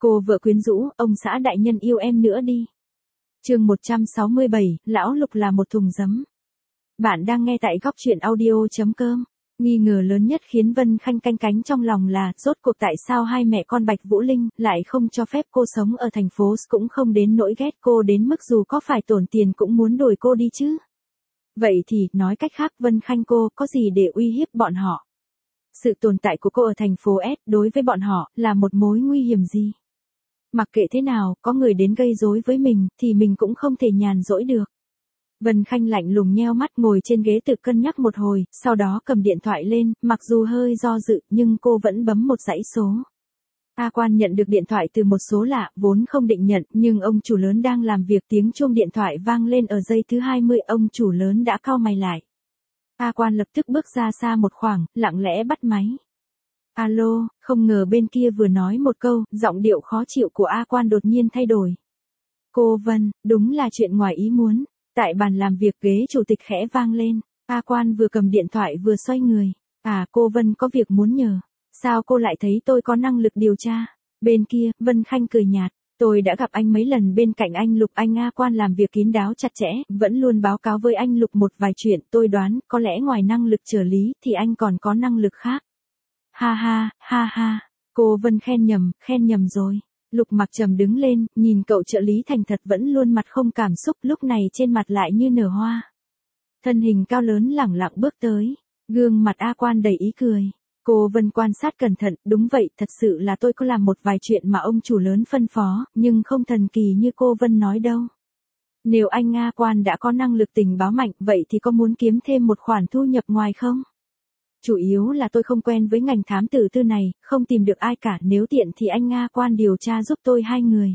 Cô vợ quyến rũ, ông xã đại nhân yêu em nữa đi. Chương 167, lão Lục là một thùng giấm. Bạn đang nghe tại góc truyện audio.com. Nghi ngờ lớn nhất khiến Vân Khanh canh cánh trong lòng là, rốt cuộc tại sao hai mẹ con Bạch Vũ Linh lại không cho phép cô sống ở thành phố, cũng không đến nỗi ghét cô đến mức dù có phải tổn tiền cũng muốn đuổi cô đi chứ. Vậy thì, nói cách khác, Vân Khanh cô có gì để uy hiếp bọn họ? Sự tồn tại của cô ở thành phố S đối với bọn họ là một mối nguy hiểm gì? Mặc kệ thế nào, có người đến gây rối với mình, thì mình cũng không thể nhàn rỗi được. Vân Khanh lạnh lùng nheo mắt ngồi trên ghế tự cân nhắc một hồi, sau đó cầm điện thoại lên, mặc dù hơi do dự, nhưng cô vẫn bấm một dãy số. A Quan nhận được điện thoại từ một số lạ, vốn không định nhận, nhưng ông chủ lớn đang làm việc, tiếng chuông điện thoại vang lên ở giây thứ 20, ông chủ lớn đã cau mày lại. A Quan lập tức bước ra xa một khoảng, lặng lẽ bắt máy. Alo, không ngờ bên kia vừa nói một câu, giọng điệu khó chịu của A Quan đột nhiên thay đổi. Cô Vân, đúng là chuyện ngoài ý muốn. Tại bàn làm việc, ghế chủ tịch khẽ vang lên. A Quan vừa cầm điện thoại vừa xoay người. À, cô Vân có việc muốn nhờ. Sao cô lại thấy tôi có năng lực điều tra? Bên kia, Vân Khanh cười nhạt. Tôi đã gặp anh mấy lần bên cạnh anh Lục. Anh A Quan làm việc kín đáo chặt chẽ, vẫn luôn báo cáo với anh Lục một vài chuyện. Tôi đoán, có lẽ ngoài năng lực trợ lý, thì anh còn có năng lực khác. Ha ha, ha ha. Cô Vân khen nhầm rồi. Lục Mặc Trầm đứng lên, nhìn cậu trợ lý thành thật vẫn luôn mặt không cảm xúc, lúc này trên mặt lại như nở hoa. Thân hình cao lớn lẳng lặng bước tới, gương mặt A Quan đầy ý cười. Cô Vân quan sát cẩn thận, đúng vậy, thật sự là tôi có làm một vài chuyện mà ông chủ lớn phân phó, nhưng không thần kỳ như cô Vân nói đâu. Nếu anh A Quan đã có năng lực tình báo mạnh, vậy thì có muốn kiếm thêm một khoản thu nhập ngoài không? Chủ yếu là tôi không quen với ngành thám tử tư này, không tìm được ai cả, nếu tiện thì anh A Quan điều tra giúp tôi 2 người.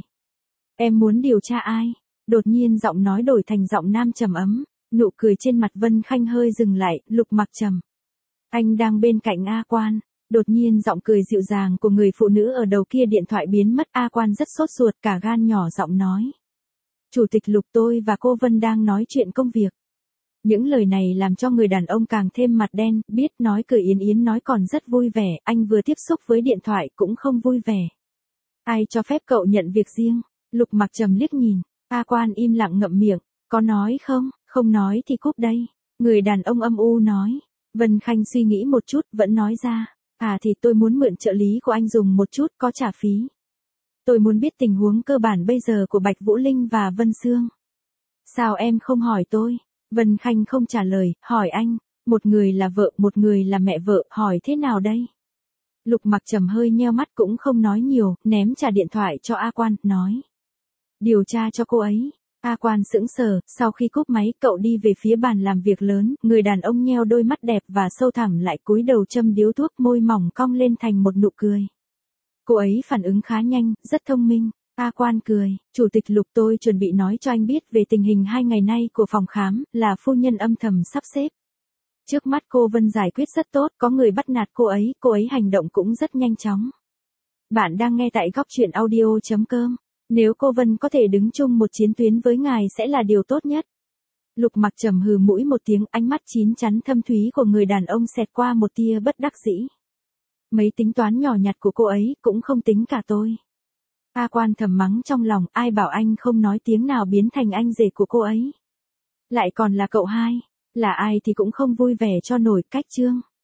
Em muốn điều tra ai? Đột nhiên giọng nói đổi thành giọng nam trầm ấm, nụ cười trên mặt Vân Khanh hơi dừng lại, Lục Mặc Trầm. Anh đang bên cạnh A Quan. Đột nhiên giọng cười dịu dàng của người phụ nữ ở đầu kia điện thoại biến mất. A Quan rất sốt ruột, cả gan nhỏ giọng nói. Chủ tịch Lục, tôi và cô Vân đang nói chuyện công việc. Những lời này làm cho người đàn ông càng thêm mặt đen, biết nói cười yến yến nói còn rất vui vẻ, anh vừa tiếp xúc với điện thoại cũng không vui vẻ. Ai cho phép cậu nhận việc riêng? Lục Mặc Trầm liếc nhìn, A Quan im lặng ngậm miệng, có nói không? Không nói thì cúp đây. Người đàn ông âm u nói. Vân Khanh suy nghĩ một chút, vẫn nói ra, à thì tôi muốn mượn trợ lý của anh dùng một chút, có trả phí. Tôi muốn biết tình huống cơ bản bây giờ của Bạch Vũ Linh và Vân Sương. Sao em không hỏi tôi? Vân Khanh không trả lời, hỏi anh, một người là vợ, một người là mẹ vợ, hỏi thế nào đây? Lục Mặc Trầm hơi nheo mắt cũng không nói nhiều, ném trả điện thoại cho A Quan, nói. Điều tra cho cô ấy. A Quan sững sờ, sau khi cúp máy, cậu đi về phía bàn làm việc lớn, người đàn ông nheo đôi mắt đẹp và sâu thẳm lại cúi đầu châm điếu thuốc, môi mỏng cong lên thành một nụ cười. Cô ấy phản ứng khá nhanh, rất thông minh. A Quan cười, Chủ tịch Lục, tôi chuẩn bị nói cho anh biết về tình hình 2 ngày nay của phòng khám, là phu nhân âm thầm sắp xếp. Trước mắt cô Vân giải quyết rất tốt, có người bắt nạt cô ấy hành động cũng rất nhanh chóng. Bạn đang nghe tại góc truyện audio.com, nếu cô Vân có thể đứng chung một chiến tuyến với ngài sẽ là điều tốt nhất. Lục Mặc Trầm hừ mũi một tiếng, ánh mắt chín chắn thâm thúy của người đàn ông xẹt qua một tia bất đắc dĩ. Mấy tính toán nhỏ nhặt của cô ấy cũng không tính cả tôi. A Quan thầm mắng trong lòng, ai bảo anh không nói tiếng nào biến thành anh rể của cô ấy. Lại còn là cậu hai, là ai thì cũng không vui vẻ cho nổi, cách chương.